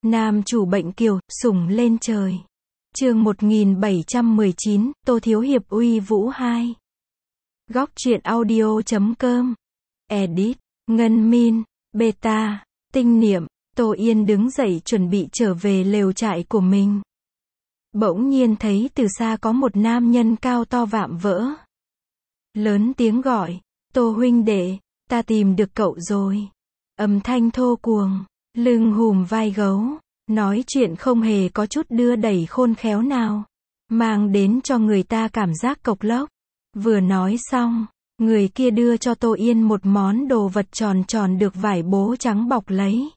Nam chủ bệnh kiều, sủng lên trời. Chương 1719, Tô Thiếu Hiệp uy vũ 2. Góc truyện audio.com. Edit, Ngân Min, Beta, Tinh Niệm. Tô Yên đứng dậy chuẩn bị trở về lều trại của mình. Bỗng nhiên thấy từ xa có một nam nhân cao to vạm vỡ. Lớn tiếng gọi, Tô huynh đệ, ta tìm được cậu rồi. Âm thanh thô cuồng, lưng hùm vai gấu, nói chuyện không hề có chút đưa đẩy khôn khéo nào, mang đến cho người ta cảm giác cộc lốc. Vừa nói xong, người kia đưa cho Tô Yên một món đồ vật tròn tròn được vải bố trắng bọc lấy.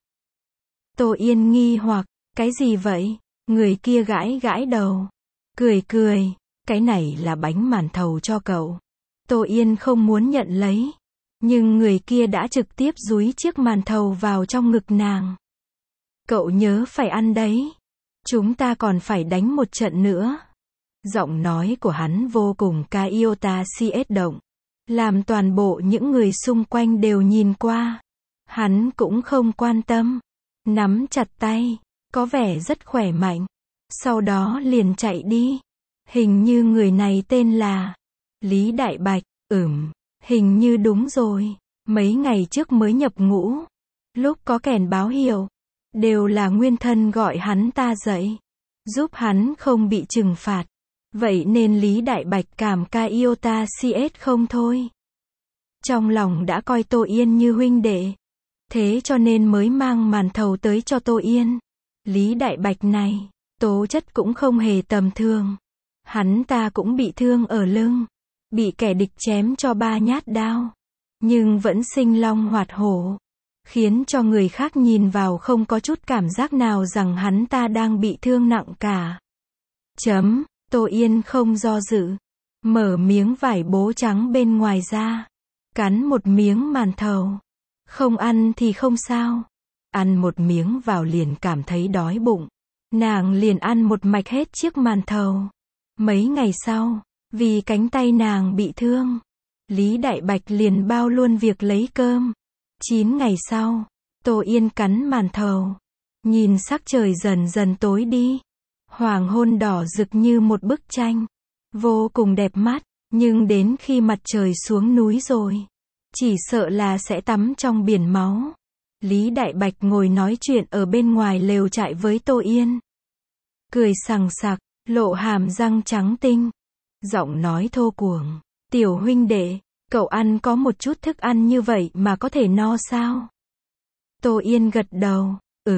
Tô Yên nghi hoặc, cái gì vậy? Người kia gãi gãi đầu, cười cười, cái này là bánh màn thầu cho cậu. Tô Yên không muốn nhận lấy, nhưng người kia đã trực tiếp dúi chiếc màn thầu vào trong ngực nàng. Cậu nhớ phải ăn đấy. Chúng ta còn phải đánh một trận nữa. Giọng nói của hắn vô cùng Iota CS động, làm toàn bộ những người xung quanh đều nhìn qua. Hắn cũng không quan tâm, nắm chặt tay, có vẻ rất khỏe mạnh. Sau đó liền chạy đi. Hình như người này tên là Lý Đại Bạch. Hình như đúng rồi. Mấy ngày trước mới nhập ngũ. Lúc có kèn báo hiệu, đều là nguyên thân gọi hắn ta dậy, giúp hắn không bị trừng phạt. Vậy nên Lý Đại Bạch cảm Iota CS không thôi. Trong lòng đã coi Tô Yên như huynh đệ. Thế cho nên mới mang màn thầu tới cho Tô Yên. Lý Đại Bạch này, tố chất cũng không hề tầm thường. Hắn ta cũng bị thương ở lưng, bị kẻ địch chém cho 3 nhát đao, nhưng vẫn sinh long hoạt hổ, khiến cho người khác nhìn vào không có chút cảm giác nào rằng hắn ta đang bị thương nặng cả. Tô Yên không do dự, mở miếng vải bố trắng bên ngoài ra, cắn một miếng màn thầu. Không ăn thì không sao, ăn một miếng vào liền cảm thấy đói bụng. Nàng liền ăn một mạch hết chiếc màn thầu. Mấy ngày sau, vì cánh tay nàng bị thương, Lý Đại Bạch liền bao luôn việc lấy cơm. 9 ngày sau, Tô Yên cắn màn thầu, nhìn sắc trời dần dần tối đi. Hoàng hôn đỏ rực như một bức tranh, vô cùng đẹp mắt, nhưng đến khi mặt trời xuống núi rồi, chỉ sợ là sẽ tắm trong biển máu. Lý Đại Bạch ngồi nói chuyện ở bên ngoài lều trại với Tô Yên. Cười sằng sặc, lộ hàm răng trắng tinh. Giọng nói thô cuồng, tiểu huynh đệ, cậu ăn có một chút thức ăn như vậy mà có thể no sao? Tô Yên gật đầu,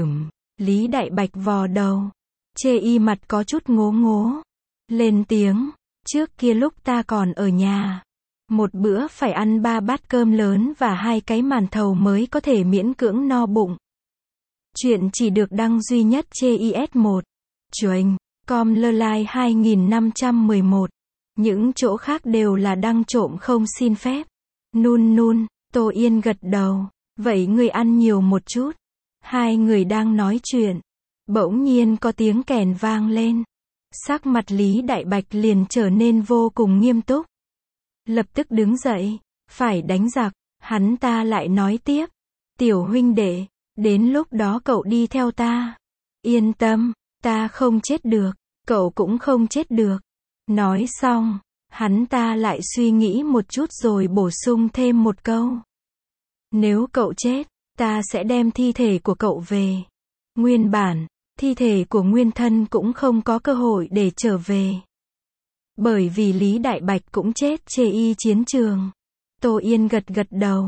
Lý Đại Bạch vò đầu, chê y mặt có chút ngố ngố. Lên tiếng, trước kia lúc ta còn ở nhà, một bữa phải ăn 3 bát cơm lớn và 2 cái màn thầu mới có thể miễn cưỡng no bụng. Chuyện chỉ được đăng duy nhất trên IS1. Chuềnh, com lơ lai 2511. Những chỗ khác đều là đăng trộm không xin phép. Nun, Tô Yên gật đầu. Vậy người ăn nhiều một chút. Hai người đang nói chuyện, bỗng nhiên có tiếng kèn vang lên. Sắc mặt Lý Đại Bạch liền trở nên vô cùng nghiêm túc. Lập tức đứng dậy, phải đánh giặc. Hắn ta lại nói tiếp, tiểu huynh đệ, đến lúc đó cậu đi theo ta. Yên tâm, ta không chết được, cậu cũng không chết được. Nói xong, hắn ta lại suy nghĩ một chút rồi bổ sung thêm một câu. Nếu cậu chết, ta sẽ đem thi thể của cậu về. Nguyên bản, thi thể của nguyên thân cũng không có cơ hội để trở về. Bởi vì Lý Đại Bạch cũng chết trên y chiến trường. Tô Yên gật đầu.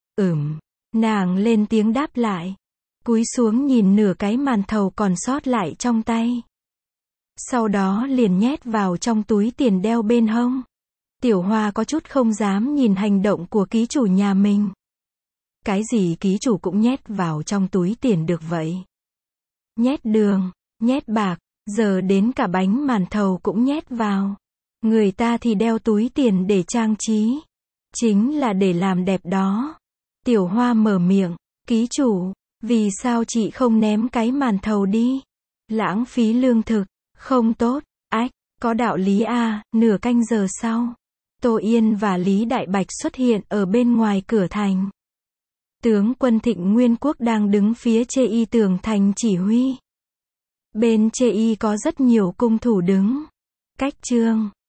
Nàng lên tiếng đáp lại. Cúi xuống nhìn nửa cái màn thầu còn sót lại trong tay. Sau đó liền nhét vào trong túi tiền đeo bên hông. Tiểu Hoa có chút không dám nhìn hành động của ký chủ nhà mình. Cái gì ký chủ cũng nhét vào trong túi tiền được vậy? Nhét đường, nhét bạc, giờ đến cả bánh màn thầu cũng nhét vào. Người ta thì đeo túi tiền để trang trí, chính là để làm đẹp đó. Tiểu Hoa mở miệng, ký chủ, vì sao chị không ném cái màn thầu đi? Lãng phí lương thực, không tốt. Ách, có đạo lý à. Nửa canh giờ sau, Tô Yên và Lý Đại Bạch xuất hiện ở bên ngoài cửa thành. Tướng quân Thịnh Nguyên Quốc đang đứng phía trên y tường thành chỉ huy. Bên chê y có rất nhiều cung thủ đứng. Cách chương